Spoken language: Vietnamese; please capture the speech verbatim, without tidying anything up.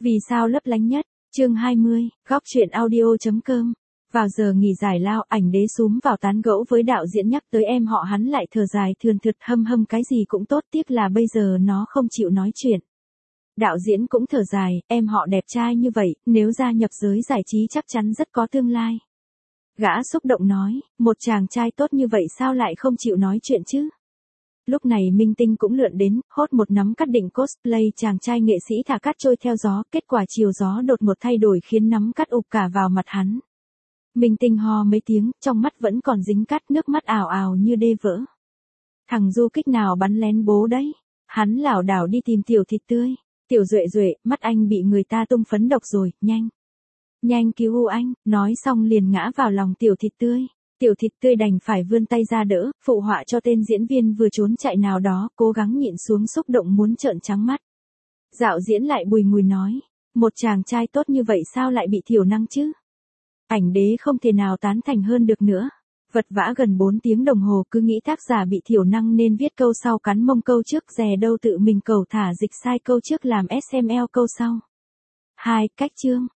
Vì sao lấp lánh nhất? Chương hai mươi, góc truyện audio.com. Vào giờ nghỉ giải lao, ảnh đế xúm vào tán gẫu với đạo diễn, nhắc tới em họ hắn lại thở dài thườn thượt, hâm hâm cái gì cũng tốt, tiếc là bây giờ nó không chịu nói chuyện. Đạo diễn cũng thở dài, em họ đẹp trai như vậy, nếu gia nhập giới giải trí chắc chắn rất có tương lai. Gã xúc động nói, một chàng trai tốt như vậy sao lại không chịu nói chuyện chứ? Lúc này minh tinh cũng lượn đến, hốt một nắm cắt định cosplay chàng trai nghệ sĩ thả cát trôi theo gió, kết quả chiều gió đột một thay đổi khiến nắm cắt ụp cả vào mặt hắn. Minh tinh ho mấy tiếng, trong mắt vẫn còn dính cát, nước mắt ào ào như đê vỡ. Thằng du kích nào bắn lén bố đấy? Hắn lảo đảo đi tìm Tiểu Thịt Tươi. Tiểu Duệ Duệ, mắt anh bị người ta tung phấn độc rồi, nhanh. Nhanh cứu anh, nói xong liền ngã vào lòng Tiểu Thịt Tươi. Tiểu Thịt Tươi đành phải vươn tay ra đỡ, phụ họa cho tên diễn viên vừa trốn chạy nào đó, cố gắng nhịn xuống xúc động muốn trợn trắng mắt. Dạo diễn lại bùi ngùi nói, một chàng trai tốt như vậy sao lại bị thiểu năng chứ? Ảnh đế không thể nào tán thành hơn được nữa. Vật vã gần bốn tiếng đồng hồ cứ nghĩ tác giả bị thiểu năng nên viết câu sau cắn mông câu trước, dè đâu tự mình cầu thả dịch sai câu trước làm ét em lờ câu sau. Hai, cách chương.